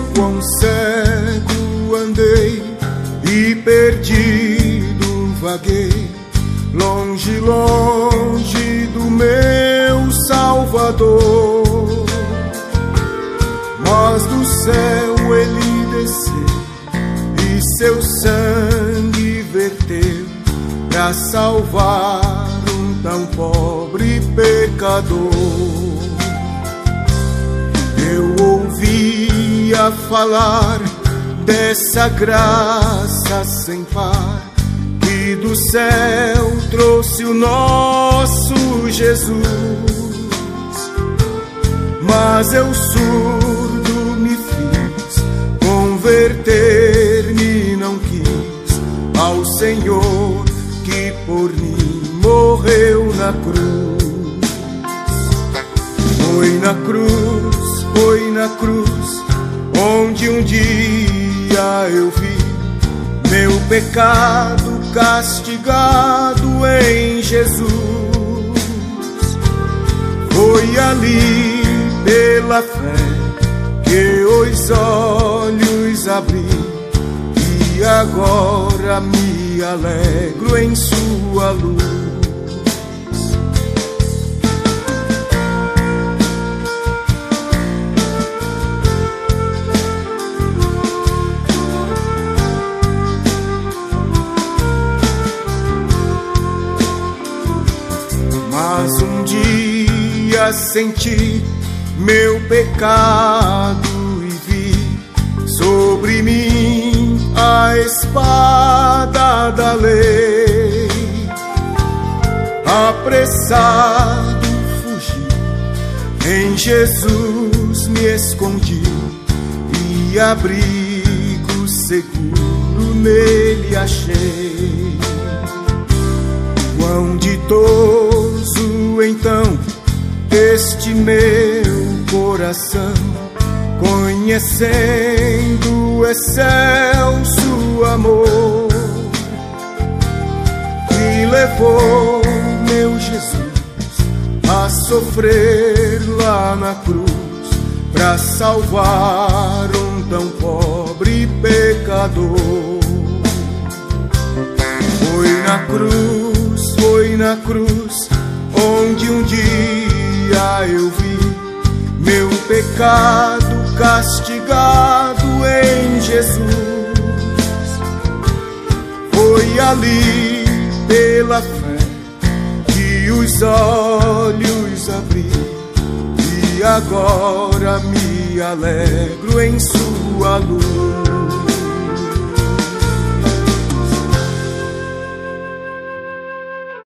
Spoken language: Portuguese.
quão cego andei e perdido vaguei, longe, longe do meu Salvador. Mas do céu ele desceu e seu sangue verteu pra salvar um tão pobre pecador. Eu ouvia falar dessa graça sem par que do céu trouxe o nosso Jesus. Mas eu surdo me fiz, converter-me não quis ao Senhor que por mim morreu na cruz. Foi na cruz, onde um dia eu vi meu pecado castigado em Jesus. Foi ali pela fé que os olhos abri e agora me alegro em sua luz. Mas um dia senti meu pecado e vi sobre mim a espada da lei. Apressado fugi, em Jesus me escondi e abrigo seguro nele achei. Quão ditoso então este meu coração, conhecendo o excelso amor que levou meu Jesus a sofrer lá na cruz pra salvar um tão pobre pecador. Foi na cruz, onde um dia eu vi meu pecado castigado em Jesus. Foi ali pela fé que os olhos abri e agora me alegro em sua luz.